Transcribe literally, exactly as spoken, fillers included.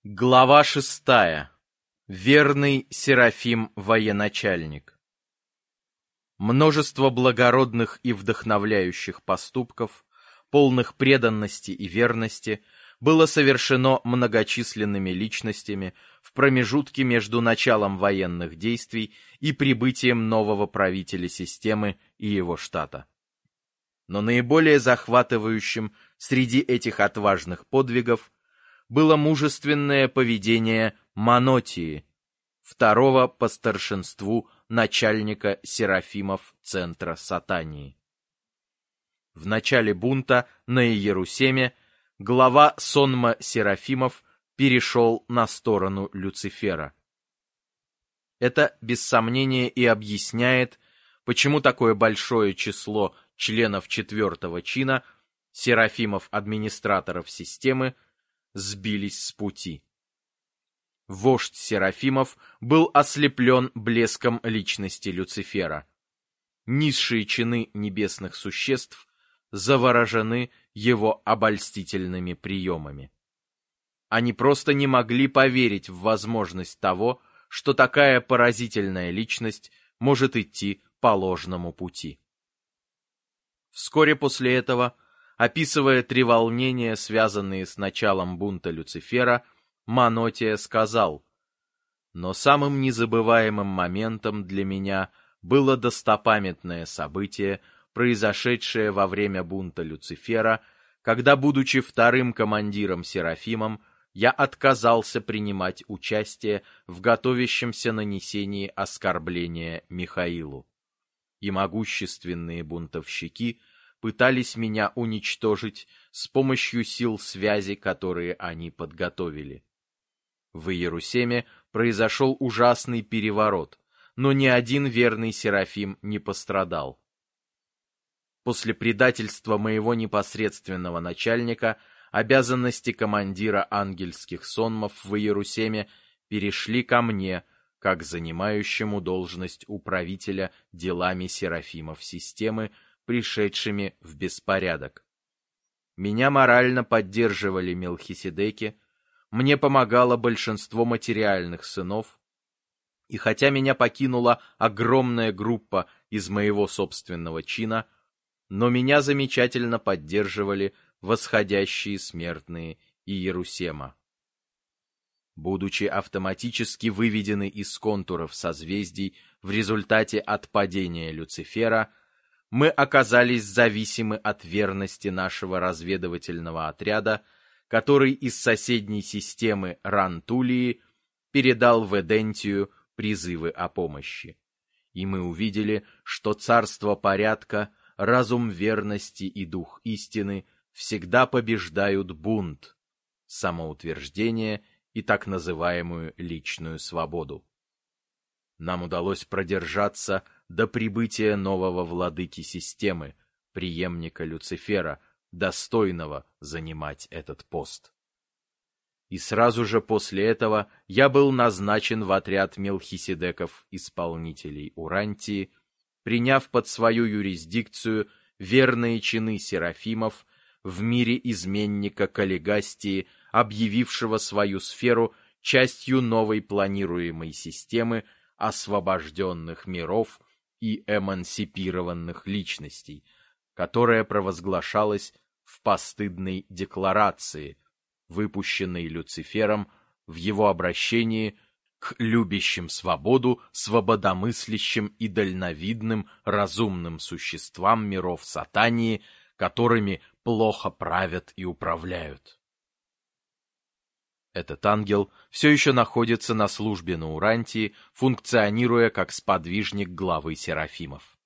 Глава шестая. Верный Серафим военачальник. Множество благородных и вдохновляющих поступков, полных преданности и верности, было совершено многочисленными личностями в промежутке между началом военных действий и прибытием нового правителя системы и его штата. Но наиболее захватывающим среди этих отважных подвигов было мужественное поведение Манотии, второго по старшинству начальника Серафимов центра Сатании. В начале бунта на Иерусеме глава сонма Серафимов перешел на сторону Люцифера. Это без сомнения и объясняет, почему такое большое число членов четвертого чина, Серафимов-администраторов системы, сбились с пути. Вождь Серафимов был ослеплен блеском личности Люцифера. Низшие чины небесных существ заворожены его обольстительными приемами. Они просто не могли поверить в возможность того, что такая поразительная личность может идти по ложному пути. Вскоре после этого, описывая треволнения, связанные с началом бунта Люцифера, Манотия сказал: «Но самым незабываемым моментом для меня было достопамятное событие, произошедшее во время бунта Люцифера, когда, будучи вторым командиром Серафимом, я отказался принимать участие в готовящемся нанесении оскорбления Михаилу. И могущественные бунтовщики пытались меня уничтожить с помощью сил связи, которые они подготовили. В Иерусалиме произошел ужасный переворот, но ни один верный Серафим не пострадал. После предательства моего непосредственного начальника обязанности командира ангельских сонмов в Иерусалиме перешли ко мне, как занимающему должность управителя делами Серафимов системы, пришедшими в беспорядок. Меня морально поддерживали Мелхиседеки, мне помогало большинство материальных сынов, и хотя меня покинула огромная группа из моего собственного чина, но меня замечательно поддерживали восходящие смертные Иерусема. Будучи автоматически выведены из контуров созвездий в результате отпадения Люцифера, мы оказались зависимы от верности нашего разведывательного отряда, который из соседней системы Рантулии передал в Эдентию призывы о помощи. И мы увидели, что царство порядка, разум верности и дух истины всегда побеждают бунт, самоутверждение и так называемую личную свободу. Нам удалось продержаться до прибытия нового владыки системы, преемника Люцифера, достойного занимать этот пост. И сразу же после этого я был назначен в отряд Мелхиседеков-исполнителей Урантии, приняв под свою юрисдикцию верные чины Серафимов в мире изменника Каллигастии, объявившего свою сферу частью новой планируемой системы освобожденных миров и эмансипированных личностей, которая провозглашалась в постыдной декларации, выпущенной Люцифером в его обращении к любящим свободу, свободомыслящим и дальновидным разумным существам миров Сатании, которыми плохо правят и управляют. Этот ангел все еще находится на службе на Урантии, функционируя как сподвижник главы Серафимов.